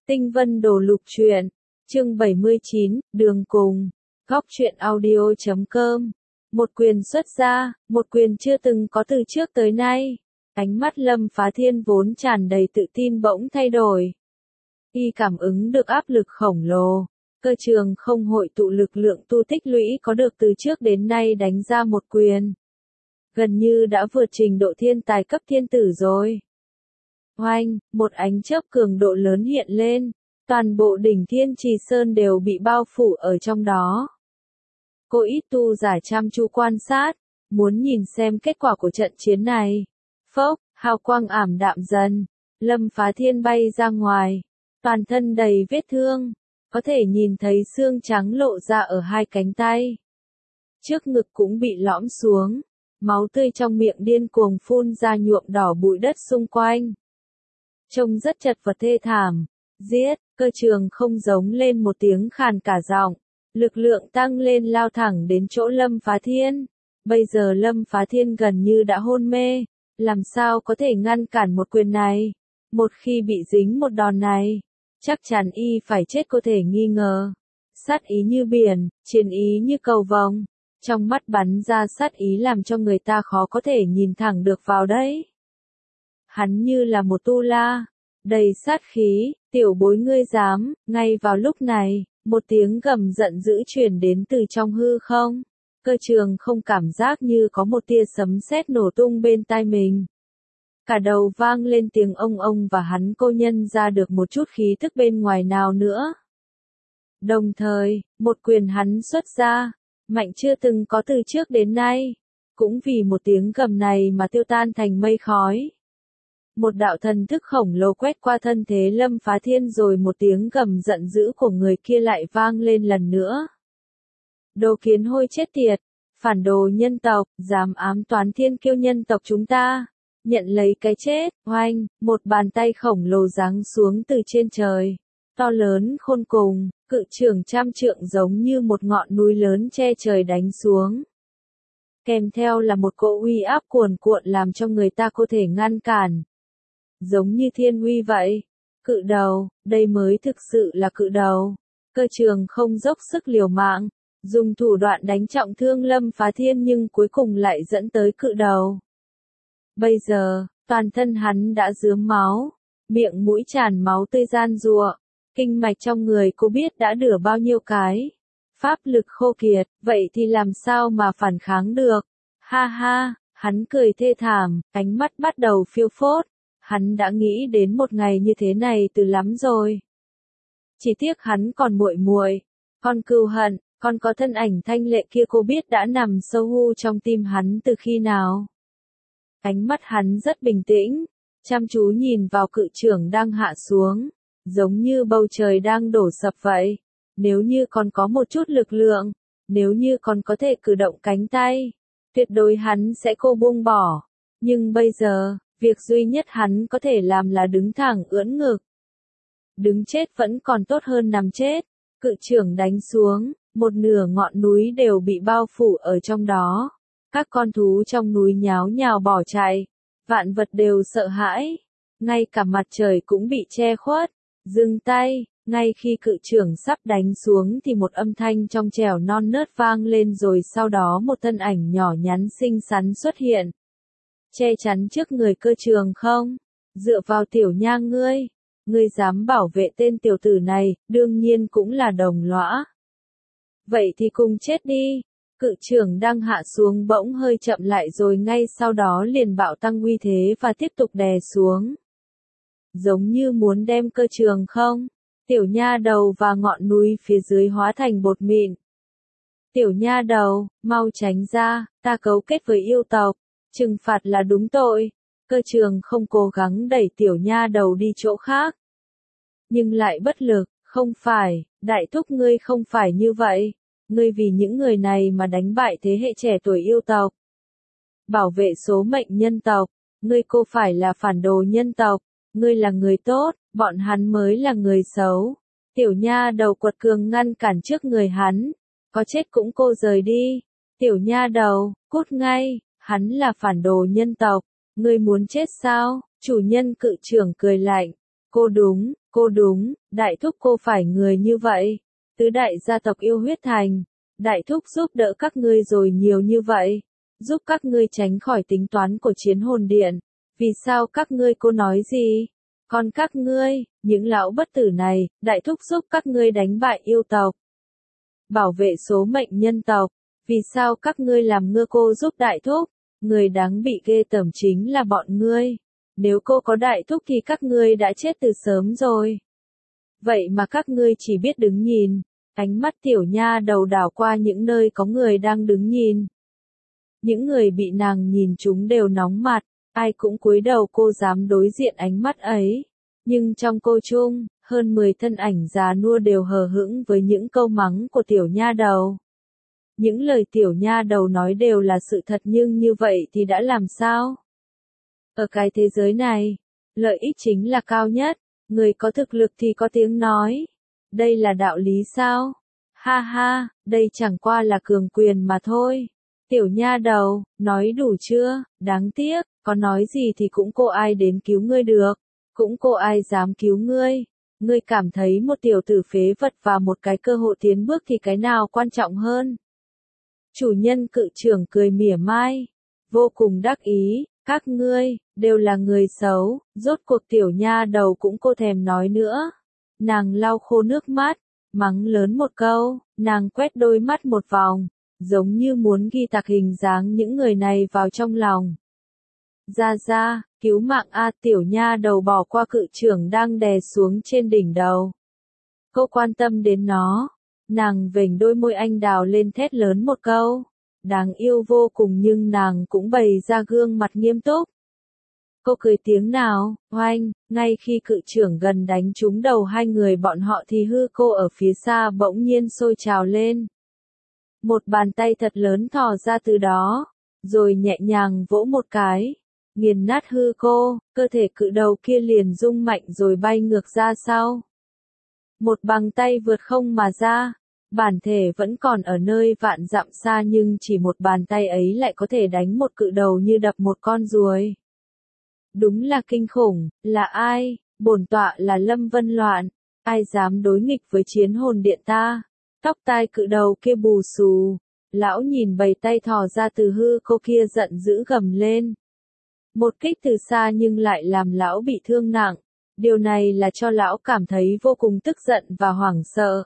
Tinh Vân Đồ Lục Truyện, chương 79, Đường Cùng, Góc Truyện Audio.com. Một quyền xuất ra, một quyền chưa từng có từ trước tới nay. Ánh mắt Lâm Phá Thiên vốn tràn đầy tự tin bỗng thay đổi. Y cảm ứng được áp lực khổng lồ, cơ trường không hội tụ lực lượng tu tích lũy có được từ trước đến nay đánh ra một quyền. Gần như đã vượt trình độ thiên tài cấp thiên tử rồi. Oanh, một ánh chớp cường độ lớn hiện lên, toàn bộ đỉnh Thiên Trì Sơn đều bị bao phủ ở trong đó. Cô ít tu giả chăm chú quan sát, muốn nhìn xem kết quả của trận chiến này. Phốc, hào quang ảm đạm dần, Lâm Phá Thiên bay ra ngoài, toàn thân đầy vết thương, có thể nhìn thấy xương trắng lộ ra ở hai cánh tay. Trước ngực cũng bị lõm xuống, máu tươi trong miệng điên cuồng phun ra nhuộm đỏ bụi đất xung quanh. Trông rất chật vật thê thảm. Giết, cơ trường không giống lên một tiếng khàn cả giọng, lực lượng tăng lên lao thẳng đến chỗ Lâm Phá Thiên. Bây giờ Lâm Phá Thiên gần như đã hôn mê, làm sao có thể ngăn cản một quyền này? Một khi bị dính một đòn này, chắc chắn y phải chết có thể nghi ngờ. Sát ý như biển, chiến ý như cầu vồng, trong mắt bắn ra sát ý làm cho người ta khó có thể nhìn thẳng được vào đấy. Hắn như là một tu la, đầy sát khí, tiểu bối ngươi dám. Ngay vào lúc này, một tiếng gầm giận dữ truyền đến từ trong hư không. Cơ trường không cảm giác như có một tia sấm sét nổ tung bên tai mình. Cả đầu vang lên tiếng ông và hắn cô nhân ra được một chút khí tức bên ngoài nào nữa. Đồng thời, một quyền hắn xuất ra, mạnh chưa từng có từ trước đến nay, cũng vì một tiếng gầm này mà tiêu tan thành mây khói. Một đạo thần thức khổng lồ quét qua thân thế Lâm Phá Thiên rồi một tiếng gầm giận dữ của người kia lại vang lên lần nữa. Đồ kiến hôi chết tiệt, phản đồ nhân tộc, dám ám toán thiên kiêu nhân tộc chúng ta, nhận lấy cái chết. Oanh, một bàn tay khổng lồ giáng xuống từ trên trời, to lớn khôn cùng, cự trường trăm trượng giống như một ngọn núi lớn che trời đánh xuống. Kèm theo là một cỗ uy áp cuồn cuộn làm cho người ta có thể ngăn cản. Giống như thiên uy vậy. Cự đầu, đây mới thực sự là cự đầu. Cơ trường không dốc sức liều mạng, dùng thủ đoạn đánh trọng thương Lâm Phá Thiên nhưng cuối cùng lại dẫn tới cự đầu. Bây giờ, toàn thân hắn đã rướm máu, miệng mũi tràn máu tươi gian rụa, kinh mạch trong người cô biết đã đửa bao nhiêu cái. Pháp lực khô kiệt, vậy thì làm sao mà phản kháng được? Ha ha, hắn cười thê thảm, ánh mắt bắt đầu phiêu phốt. Hắn đã nghĩ đến một ngày như thế này từ lắm rồi. Chỉ tiếc hắn còn muội muội, con cừu hận, còn có thân ảnh thanh lệ kia cô biết đã nằm sâu hu trong tim hắn từ khi nào. Ánh mắt hắn rất bình tĩnh, chăm chú nhìn vào cự trưởng đang hạ xuống, giống như bầu trời đang đổ sập vậy. Nếu như còn có một chút lực lượng, nếu như còn có thể cử động cánh tay, tuyệt đối hắn sẽ cô buông bỏ. Nhưng bây giờ, việc duy nhất hắn có thể làm là đứng thẳng ưỡn ngực. Đứng chết vẫn còn tốt hơn nằm chết. Cự trưởng đánh xuống, một nửa ngọn núi đều bị bao phủ ở trong đó. Các con thú trong núi nháo nhào bỏ chạy. Vạn vật đều sợ hãi. Ngay cả mặt trời cũng bị che khuất. Dừng tay, ngay khi cự trưởng sắp đánh xuống thì một âm thanh trong trẻo non nớt vang lên rồi sau đó một thân ảnh nhỏ nhắn xinh xắn xuất hiện. Che chắn trước người cơ trường không? Dựa vào tiểu nha ngươi dám bảo vệ tên tiểu tử này, đương nhiên cũng là đồng lõa. Vậy thì cùng chết đi. Cự trường đang hạ xuống bỗng hơi chậm lại rồi ngay sau đó liền bạo tăng uy thế và tiếp tục đè xuống. Giống như muốn đem cơ trường không? Tiểu nha đầu và ngọn núi phía dưới hóa thành bột mịn. Tiểu nha đầu, mau tránh ra, ta cấu kết với yêu tộc. Trừng phạt là đúng tội. Cơ trường không cố gắng đẩy tiểu nha đầu đi chỗ khác. Nhưng lại bất lực, không phải, đại thúc ngươi không phải như vậy. Ngươi vì những người này mà đánh bại thế hệ trẻ tuổi yêu tộc. Bảo vệ số mệnh nhân tộc, ngươi cô phải là phản đồ nhân tộc. Ngươi là người tốt, bọn hắn mới là người xấu. Tiểu nha đầu quật cường ngăn cản trước người hắn. Có chết cũng cô rời đi. Tiểu nha đầu, cút ngay. Hắn là phản đồ nhân tộc, ngươi muốn chết sao? Chủ nhân cự trưởng cười lạnh. Cô đúng, đại thúc cô phải người như vậy. Tứ đại gia tộc yêu huyết thành. Đại thúc giúp đỡ các ngươi rồi nhiều như vậy. Giúp các ngươi tránh khỏi tính toán của chiến hồn điện. Vì sao các ngươi cô nói gì? Còn các ngươi, những lão bất tử này, đại thúc giúp các ngươi đánh bại yêu tộc. Bảo vệ số mệnh nhân tộc. Vì sao các ngươi làm ngơ cô giúp đại thúc? Người đáng bị ghê tởm chính là bọn ngươi. Nếu cô có đại thúc thì các ngươi đã chết từ sớm rồi. Vậy mà các ngươi chỉ biết đứng nhìn. Ánh mắt tiểu nha đầu đảo qua những nơi có người đang đứng nhìn. Những người bị nàng nhìn chúng đều nóng mặt, ai cũng cúi đầu cô dám đối diện ánh mắt ấy. Nhưng trong cô chung, hơn 10 thân ảnh già nua đều hờ hững với những câu mắng của tiểu nha đầu. Những lời tiểu nha đầu nói đều là sự thật nhưng như vậy thì đã làm sao? Ở cái thế giới này, lợi ích chính là cao nhất, người có thực lực thì có tiếng nói. Đây là đạo lý sao? Ha ha, đây chẳng qua là cường quyền mà thôi. Tiểu nha đầu, nói đủ chưa? Đáng tiếc, có nói gì thì cũng cô ai đến cứu ngươi được. Cũng cô ai dám cứu ngươi. Ngươi cảm thấy một tiểu tử phế vật và một cái cơ hội tiến bước thì cái nào quan trọng hơn? Chủ nhân cự trưởng cười mỉa mai. Vô cùng đắc ý, các ngươi, đều là người xấu. Rốt cuộc tiểu nha đầu cũng cô thèm nói nữa. Nàng lau khô nước mắt, mắng lớn một câu, nàng quét đôi mắt một vòng. Giống như muốn ghi tạc hình dáng những người này vào trong lòng. Ra, cứu mạng A tiểu nha đầu bỏ qua cự trưởng đang đè xuống trên đỉnh đầu. Cô quan tâm đến nó. Nàng vểnh đôi môi anh đào lên thét lớn một câu. Đáng yêu vô cùng nhưng nàng cũng bày ra gương mặt nghiêm túc. Cô cười tiếng nào, oanh, ngay khi cự trưởng gần đánh trúng đầu hai người bọn họ thì hư cô ở phía xa bỗng nhiên sôi trào lên. Một bàn tay thật lớn thò ra từ đó, rồi nhẹ nhàng vỗ một cái, nghiền nát hư cô, cơ thể cự đầu kia liền rung mạnh rồi bay ngược ra sau. Một bàn tay vượt không mà ra, bản thể vẫn còn ở nơi vạn dặm xa nhưng chỉ một bàn tay ấy lại có thể đánh một cự đầu như đập một con ruồi. Đúng là kinh khủng, là ai? Bổn tọa là Lâm Vân Loạn, ai dám đối nghịch với chiến hồn điện ta? Tóc tai cự đầu kia bù xù, lão nhìn bầy tay thò ra từ hư cô kia giận dữ gầm lên. Một kích từ xa nhưng lại làm lão bị thương nặng, điều này là cho lão cảm thấy vô cùng tức giận và hoảng sợ.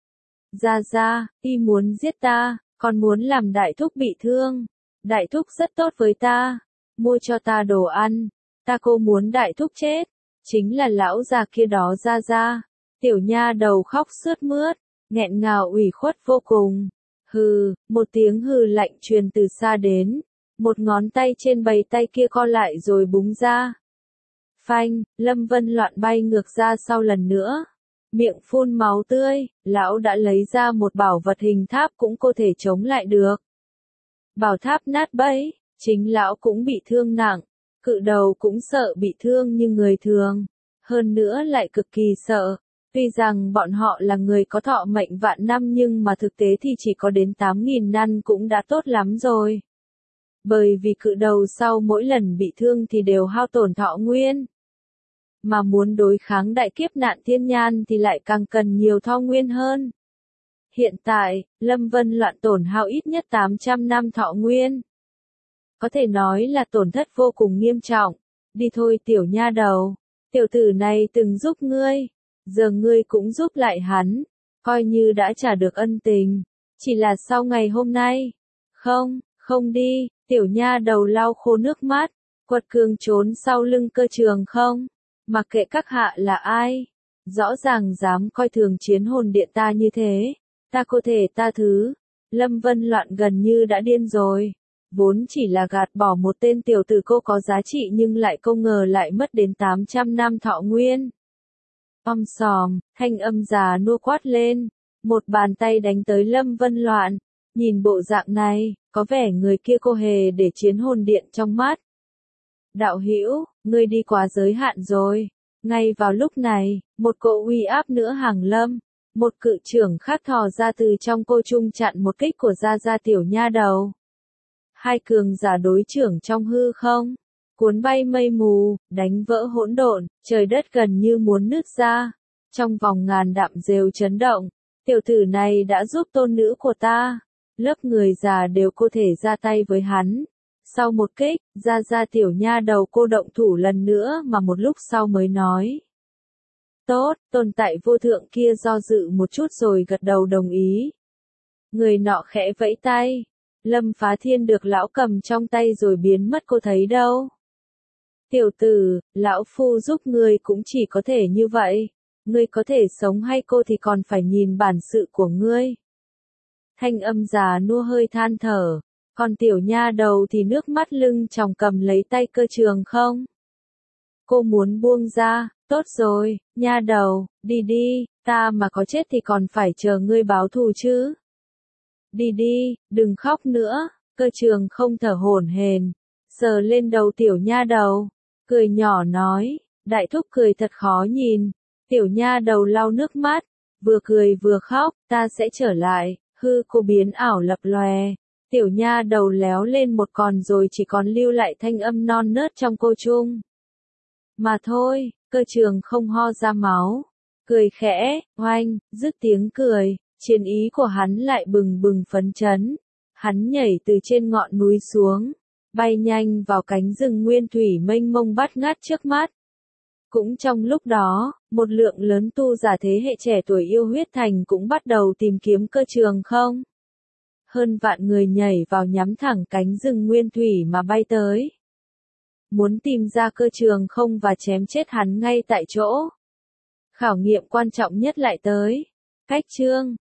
Ra, y muốn giết ta, còn muốn làm đại thúc bị thương. Đại thúc rất tốt với ta, mua cho ta đồ ăn, ta cô muốn đại thúc chết, chính là lão già kia đó ra. Tiểu nha đầu khóc sướt mướt, nghẹn ngào ủy khuất vô cùng. Hừ, một tiếng hừ lạnh truyền từ xa đến, một ngón tay trên bầy tay kia co lại rồi búng ra. Phanh, Lâm Vân Loạn bay ngược ra sau lần nữa. Miệng phun máu tươi, lão đã lấy ra một bảo vật hình tháp cũng có thể chống lại được. Bảo tháp nát bấy, chính lão cũng bị thương nặng, cự đầu cũng sợ bị thương như người thường, hơn nữa lại cực kỳ sợ. Tuy rằng bọn họ là người có thọ mệnh vạn năm nhưng mà thực tế thì chỉ có đến 8.000 năm cũng đã tốt lắm rồi. Bởi vì cự đầu sau mỗi lần bị thương thì đều hao tổn thọ nguyên. Mà muốn đối kháng đại kiếp nạn thiên nhan thì lại càng cần nhiều thọ nguyên hơn. Hiện tại, Lâm Vân Loạn tổn hao ít nhất 800 năm thọ nguyên. Có thể nói là tổn thất vô cùng nghiêm trọng. Đi thôi tiểu nha đầu, tiểu tử này từng giúp ngươi, giờ ngươi cũng giúp lại hắn, coi như đã trả được ân tình. Chỉ là sau ngày hôm nay. Không đi, tiểu nha đầu lau khô nước mắt, quật cường trốn sau lưng cơ trường không. Mặc kệ các hạ là ai, rõ ràng dám coi thường chiến hồn điện ta như thế, ta có thể ta thứ. Lâm Vân Loạn gần như đã điên rồi, vốn chỉ là gạt bỏ một tên tiểu tử cô có giá trị nhưng lại không ngờ lại mất đến 800 năm thọ nguyên. Sòm, thanh âm già nua quát lên, một bàn tay đánh tới Lâm Vân Loạn, nhìn bộ dạng này, có vẻ người kia cô hề để chiến hồn điện trong mắt. Đạo hữu, ngươi đi quá giới hạn rồi. Ngay vào lúc này, một cỗ uy áp nữa hàng lâm, một cự trưởng khác thò ra từ trong cô trung chặn một kích của Gia tiểu nha đầu. Hai cường giả đối trưởng trong hư không, cuốn bay mây mù, đánh vỡ hỗn độn, trời đất gần như muốn nứt ra. Trong vòng ngàn dặm rêu chấn động, tiểu tử này đã giúp tôn nữ của ta. Lớp người già đều có thể ra tay với hắn. Sau một kích, ra tiểu nha đầu cô động thủ lần nữa mà một lúc sau mới nói. Tốt, tồn tại vô thượng kia do dự một chút rồi gật đầu đồng ý. Người nọ khẽ vẫy tay. Lâm Phá Thiên được lão cầm trong tay rồi biến mất cô thấy đâu. Tiểu tử, lão phu giúp ngươi cũng chỉ có thể như vậy. Ngươi có thể sống hay cô thì còn phải nhìn bản sự của ngươi. Thanh âm già nua hơi than thở. Còn tiểu nha đầu thì nước mắt lưng tròng cầm lấy tay Cơ Trường không. Cô muốn buông ra, tốt rồi, nha đầu, đi đi, ta mà có chết thì còn phải chờ ngươi báo thù chứ. Đi đi, đừng khóc nữa, Cơ Trường không thở hổn hển, sờ lên đầu tiểu nha đầu, cười nhỏ nói, đại thúc cười thật khó nhìn, tiểu nha đầu lau nước mắt, vừa cười vừa khóc, ta sẽ trở lại, hư cô biến ảo lập lòe, tiểu nha đầu léo lên một còn rồi chỉ còn lưu lại thanh âm non nớt trong cô chung. Mà thôi, Cơ Trường không ho ra máu, cười khẽ, oanh, dứt tiếng cười. Chiến ý của hắn lại bừng bừng phấn chấn. Hắn nhảy từ trên ngọn núi xuống, bay nhanh vào cánh rừng nguyên thủy mênh mông bát ngát trước mắt. Cũng trong lúc đó, một lượng lớn tu giả thế hệ trẻ tuổi yêu huyết thành cũng bắt đầu tìm kiếm Cơ Trường không. Hơn vạn người nhảy vào nhắm thẳng cánh rừng nguyên thủy mà bay tới. Muốn tìm ra Cơ Trường không và chém chết hắn ngay tại chỗ. Khảo nghiệm quan trọng nhất lại tới. Cách chương